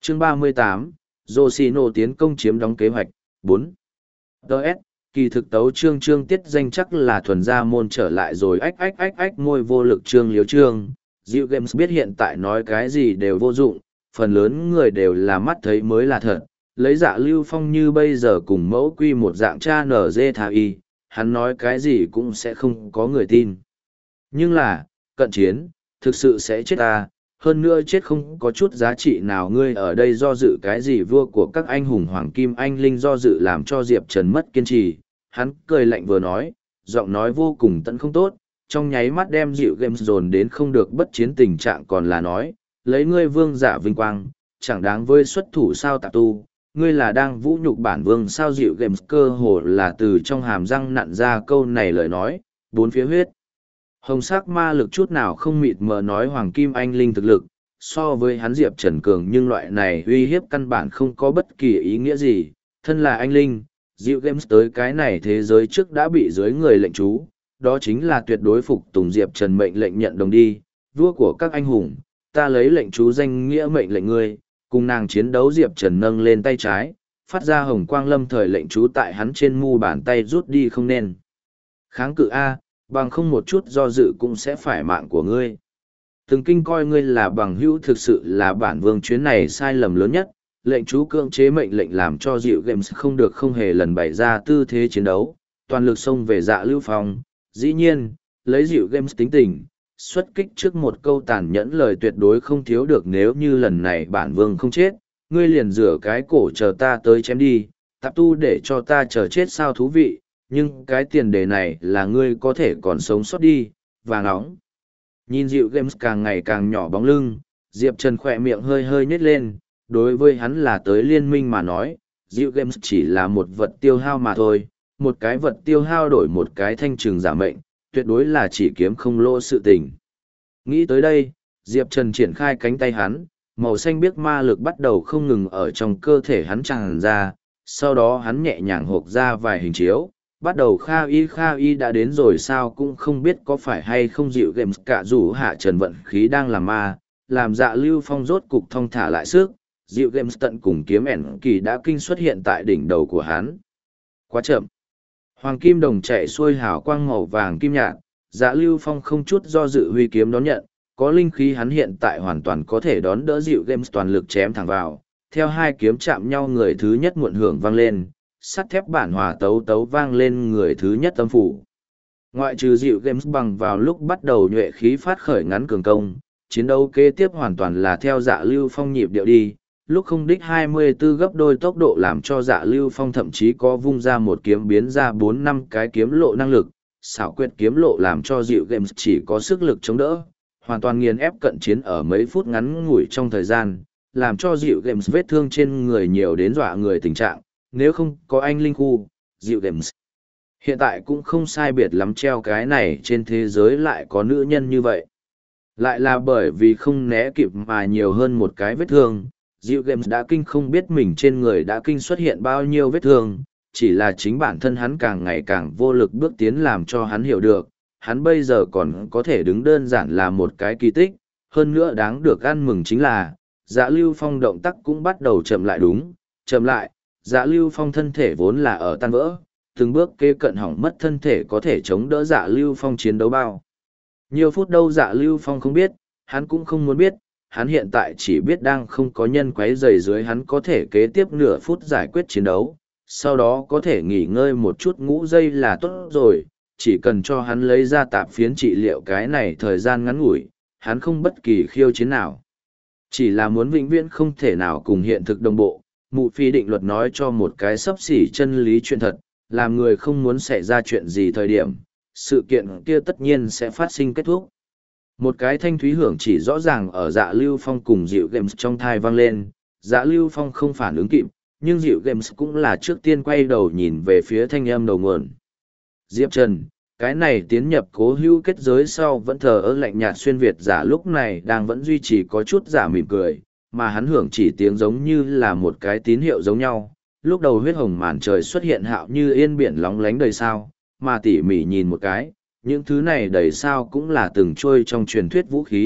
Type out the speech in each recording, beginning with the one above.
Chương 38, Yoshino tiến công chiếm đóng kế hoạch, 4. Đợt, kỳ thực tấu chương tiết danh chắc là thuần gia môn trở lại rồi môi vô lực chương liếu chương. Diệu Games biết hiện tại nói cái gì đều vô dụng, phần lớn người đều là mắt thấy mới là thật. Lấy Dạ Lưu Phong như bây giờ cùng mẫu quy một dạng cha nở dê thà y, hắn nói cái gì cũng sẽ không có người tin. Nhưng là, cận chiến, thực sự sẽ chết ta, hơn nữa chết không có chút giá trị nào. Ngươi ở đây do dự cái gì? Vua của các anh hùng Hoàng Kim Anh Linh do dự làm cho Diệp Trần mất kiên trì, hắn cười lạnh vừa nói, giọng nói vô cùng tận không tốt, trong nháy mắt đem Dịu Games dồn đến không được bất chiến tình trạng, còn là nói, lấy ngươi vương giả vinh quang, chẳng đáng với xuất thủ sao tạp tu, ngươi là đang vũ nhục bản vương sao? Dịu Games cơ hồ là từ trong hàm răng nặn ra câu này lời nói, bốn phía huyết hồng sắc ma lực chút nào không mịt mờ nói Hoàng Kim Anh Linh thực lực, so với hắn Diệp Trần cường, nhưng loại này uy hiếp căn bản không có bất kỳ ý nghĩa gì. Thân là anh Linh, Diệu Games tới cái này thế giới trước đã bị dưới người lệnh chú, đó chính là tuyệt đối phục tùng Diệp Trần mệnh lệnh nhận đồng đi. Vua của các anh hùng, ta lấy lệnh chú danh nghĩa mệnh lệnh ngươi, cùng nàng chiến đấu. Diệp Trần nâng lên tay trái, phát ra hồng quang lâm thời lệnh chú tại hắn trên mu bàn tay rút đi, không nên kháng cự A, bằng không một chút do dự cũng sẽ phải mạng của ngươi. Từng kinh coi ngươi là bằng hữu, thực sự là bản vương chuyến này sai lầm lớn nhất. Lệnh chú cưỡng chế mệnh lệnh làm cho Diệu Games không được không hề lần bày ra tư thế chiến đấu, toàn lực xông về Dạ Lưu Phong. Dĩ nhiên, lấy Diệu Games tính tình, xuất kích trước một câu tàn nhẫn lời tuyệt đối không thiếu được. Nếu như lần này bản vương không chết, ngươi liền rửa cái cổ chờ ta tới chém đi, tạp tu để cho ta chờ chết sao? Thú vị, nhưng cái tiền đề này là ngươi có thể còn sống sót đi. Vàng óng nhìn Diệu Games càng ngày càng nhỏ bóng lưng, Diệp Trần khỏe miệng hơi hơi nhếch lên. Đối với hắn là tới liên minh mà nói, Diệu Games chỉ là một vật tiêu hao mà thôi, một cái vật tiêu hao đổi một cái thanh trừng giả mệnh, tuyệt đối là chỉ kiếm không lỗ sự tình. Nghĩ tới đây, Diệp Trần triển khai cánh tay hắn, màu xanh biếc ma lực bắt đầu không ngừng ở trong cơ thể hắn tràn ra, sau đó hắn nhẹ nhàng hộp ra vài hình chiếu, bắt đầu Kha Y đã đến rồi sao? Cũng không biết có phải hay không Diệu Games cả rủ hạ Trần vận khí đang làm ma, làm Dạ Lưu Phong rốt cục thong thả lại sức. Diệu Games tận cùng kiếm ẻn kỳ đã kinh xuất hiện tại đỉnh đầu của hắn. Quá chậm. Hoàng kim đồng chạy xuôi hào quang màu vàng kim nhạt, Dạ Lưu Phong không chút do dự huy kiếm đón nhận, có linh khí hắn hiện tại hoàn toàn có thể đón đỡ. Diệu Games toàn lực chém thẳng vào, theo hai kiếm chạm nhau, người thứ nhất muộn hưởng vang lên, sắt thép bản hòa tấu tấu vang lên người thứ nhất tâm phủ. Ngoại trừ Diệu Games bằng vào lúc bắt đầu nhuệ khí phát khởi ngắn cường công, chiến đấu kế tiếp hoàn toàn là theo Dạ Lưu Phong nhịp điệu đi. Lúc không đích 24 gấp đôi tốc độ làm cho Dạ Lưu Phong thậm chí có vung ra một kiếm biến ra 4-5 cái kiếm lộ năng lực, xảo quyệt kiếm lộ làm cho Diệu Games chỉ có sức lực chống đỡ, hoàn toàn nghiền ép cận chiến ở mấy phút ngắn ngủi trong thời gian, làm cho Diệu Games vết thương trên người nhiều đến dọa người tình trạng. Nếu không có anh linh khu, Diệu Games hiện tại cũng không sai biệt lắm treo cái này trên thế giới lại có nữ nhân như vậy. Lại là bởi vì không né kịp mà nhiều hơn một cái vết thương. Diệu Games đã kinh không biết mình trên người đã kinh xuất hiện bao nhiêu vết thương, chỉ là chính bản thân hắn càng ngày càng vô lực bước tiến làm cho hắn hiểu được, hắn bây giờ còn có thể đứng đơn giản là một cái kỳ tích. Hơn nữa đáng được ăn mừng chính là, Dạ Lưu Phong động tác cũng bắt đầu chậm lại, đúng, chậm lại. Dạ Lưu Phong thân thể vốn là ở tan vỡ, từng bước kế cận hỏng mất thân thể có thể chống đỡ Dạ Lưu Phong chiến đấu bao nhiều phút đâu Dạ Lưu Phong không biết, hắn cũng không muốn biết. Hắn hiện tại chỉ biết đang không có nhân quấy rầy dưới hắn có thể kế tiếp nửa phút giải quyết chiến đấu, sau đó có thể nghỉ ngơi một chút ngủ giây là tốt rồi. Chỉ cần cho hắn lấy ra tạp phiến trị liệu cái này thời gian ngắn ngủi, hắn không bất kỳ khiêu chiến nào. Chỉ là muốn vĩnh viễn không thể nào cùng hiện thực đồng bộ. Mụ phi định luật nói cho một cái xấp xỉ chân lý chuyện thật, làm người không muốn xảy ra chuyện gì thời điểm, sự kiện kia tất nhiên sẽ phát sinh kết thúc. Một cái thanh thúy hưởng chỉ rõ ràng ở Dạ Lưu Phong cùng Diệu Games trong thai vang lên. Dạ Lưu Phong không phản ứng kịp, nhưng Diệu Games cũng là trước tiên quay đầu nhìn về phía thanh âm đầu nguồn. Diệp Trần, cái này tiến nhập cố hữu kết giới sau vẫn thờ ơ lạnh nhạt xuyên Việt giả lúc này đang vẫn duy trì có chút giả mỉm cười, mà hắn hưởng chỉ tiếng giống như là một cái tín hiệu giống nhau. Lúc đầu huyết hồng màn trời xuất hiện hạo như yên biển lóng lánh đầy sao, mà tỉ mỉ nhìn một cái, những thứ này đầy sao cũng là từng trôi trong truyền thuyết vũ khí,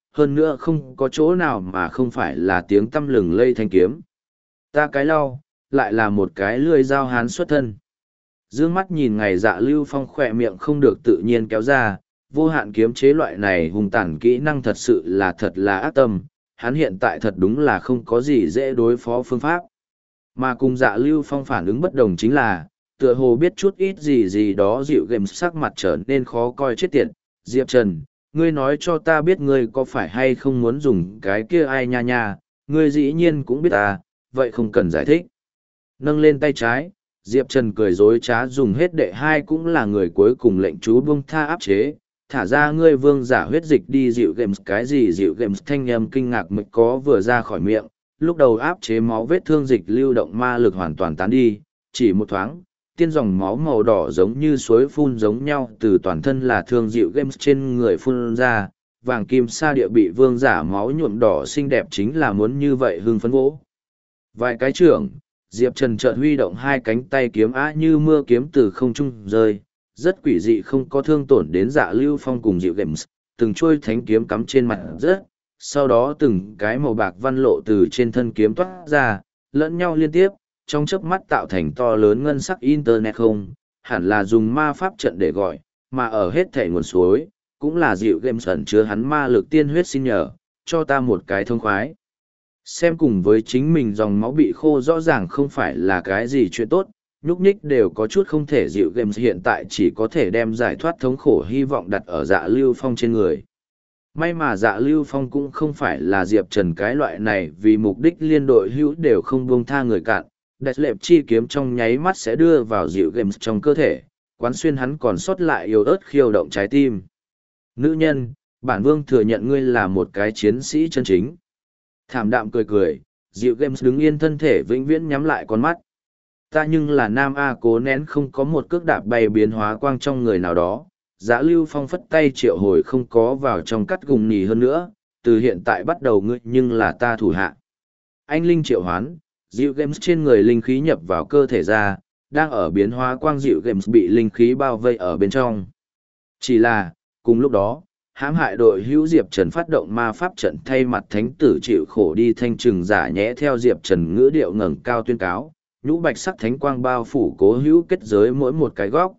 hơn nữa không có chỗ nào mà không phải là tiếng tăm lừng lây thanh kiếm. Ta cái lau, lại là một cái lưỡi dao hán xuất thân. Dương mắt nhìn ngày Dạ Lưu Phong khỏe miệng không được tự nhiên kéo ra, vô hạn kiếm chế loại này hung tàn kỹ năng thật sự là ác tâm, hắn hiện tại thật đúng là không có gì dễ đối phó phương pháp. Mà cùng Dạ Lưu Phong phản ứng bất đồng chính là, tựa hồ biết chút ít gì đó dịu game sắc mặt trở nên khó coi chết tiệt. Diệp Trần, ngươi nói cho ta biết ngươi có phải hay không muốn dùng cái kia ai nha nha, ngươi dĩ nhiên cũng biết ta, vậy không cần giải thích. Nâng lên tay trái, Diệp Trần cười dối trá dùng hết đệ hai cũng là người cuối cùng lệnh chú buông tha áp chế, thả ra ngươi vương giả huyết dịch đi dịu games cái gì dịu games thanh âm kinh ngạc mực có vừa ra khỏi miệng, lúc đầu áp chế máu vết thương dịch lưu động ma lực hoàn toàn tán đi, chỉ một thoáng, tiên dòng máu màu đỏ giống như suối phun giống nhau từ toàn thân là thương dịu games trên người phun ra, vàng kim sa địa bị vương giả máu nhuộm đỏ xinh đẹp chính là muốn như vậy hưng phấn vỗ. Vài cái trưởng, Diệp Trần chợt huy động hai cánh tay kiếm á như mưa kiếm từ không trung rơi, rất quỷ dị không có thương tổn đến Dạ Lưu Phong cùng dịu games, từng chuôi thánh kiếm cắm trên mặt rất, sau đó từng cái màu bạc văn lộ từ trên thân kiếm toát ra, lẫn nhau liên tiếp, trong chớp mắt tạo thành to lớn ngân sắc internet không, hẳn là dùng ma pháp trận để gọi, mà ở hết thể nguồn suối, cũng là dịu games ẩn chứa hắn ma lực tiên huyết xin nhờ, cho ta một cái thông khoái. Xem cùng với chính mình dòng máu bị khô rõ ràng không phải là cái gì chuyện tốt, nhúc nhích đều có chút không thể dịu games hiện tại chỉ có thể đem giải thoát thống khổ hy vọng đặt ở Dạ Lưu Phong trên người. May mà Dạ Lưu Phong cũng không phải là Diệp Trần cái loại này vì mục đích liên đội hữu đều không buông tha người cạn, đẹp lệp chi kiếm trong nháy mắt sẽ đưa vào dịu games trong cơ thể, quán xuyên hắn còn sót lại yếu ớt khiêu động trái tim. Nữ nhân, bản vương thừa nhận ngươi là một cái chiến sĩ chân chính. Thảm đạm cười cười, dịu games đứng yên thân thể vĩnh viễn nhắm lại con mắt. Ta nhưng là nam A cố nén không có một cước đạp bay biến hóa quang trong người nào đó. Dạ Lưu Phong phất tay triệu hồi không có vào trong cắt gùng nhì hơn nữa, từ hiện tại bắt đầu ngươi nhưng là ta thủ hạ. Anh Linh triệu hoán, dịu games trên người linh khí nhập vào cơ thể ra, đang ở biến hóa quang dịu games bị linh khí bao vây ở bên trong. Chỉ là, cùng lúc đó, hãm hại đội hữu Diệp Trần phát động ma pháp trận thay mặt thánh tử chịu khổ đi thanh trừng giả nhẽ theo Diệp Trần ngữ điệu ngẩng cao tuyên cáo, nhũ bạch sắc thánh quang bao phủ cố hữu kết giới mỗi một cái góc.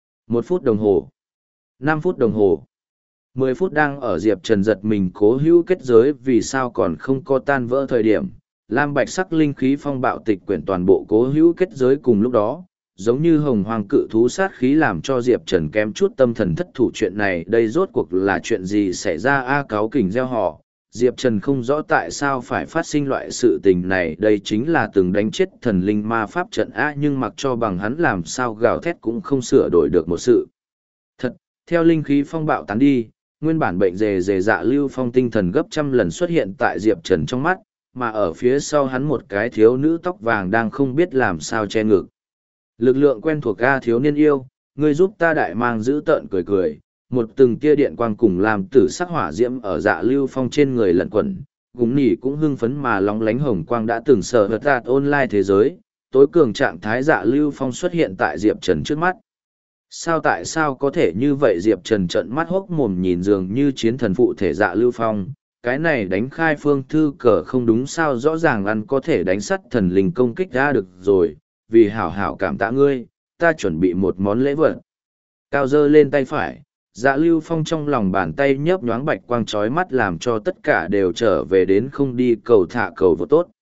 1 phút đồng hồ, 5 phút đồng hồ, 10 phút đang ở Diệp Trần giật mình cố hữu kết giới vì sao còn không có tan vỡ thời điểm. Lam bạch sắc linh khí phong bạo tịch quyển toàn bộ cố hữu kết giới cùng lúc đó, giống như hồng hoàng cự thú sát khí làm cho Diệp Trần kém chút tâm thần thất thủ chuyện này đây rốt cuộc là chuyện gì xảy ra a cáo kỉnh gieo họ. Diệp Trần không rõ tại sao phải phát sinh loại sự tình này đây chính là từng đánh chết thần linh ma pháp trận a nhưng mặc cho bằng hắn làm sao gào thét cũng không sửa đổi được một sự. Thật, theo linh khí phong bạo tán đi, nguyên bản bệnh dề Dạ Lưu Phong tinh thần gấp trăm lần xuất hiện tại Diệp Trần trong mắt, mà ở phía sau hắn một cái thiếu nữ tóc vàng đang không biết làm sao che ngực. Lực lượng quen thuộc A thiếu niên yêu, ngươi giúp ta đại mang giữ tợn cười cười, một từng tia điện quang cùng làm tử sắc hỏa diễm ở Dạ Lưu Phong trên người lẩn quẩn, gúng nỉ cũng hưng phấn mà lóng lánh hồng quang đã từng sở hợt đạt online thế giới, tối cường trạng thái Dạ Lưu Phong xuất hiện tại Diệp Trần trước mắt. Tại sao có thể như vậy Diệp Trần trợn mắt hốc mồm nhìn dường như chiến thần phụ thể Dạ Lưu Phong, cái này đánh khai phương thư cờ không đúng sao rõ ràng ăn có thể đánh sắt thần linh công kích ra được rồi, vì hảo hảo cảm tạ ngươi, ta chuẩn bị một món lễ vật. Cao giơ lên tay phải, Dạ Lưu Phong trong lòng bàn tay nhấp nhoáng bạch quang chói mắt làm cho tất cả đều trở về đến không đi cầu thả cầu vô tốt.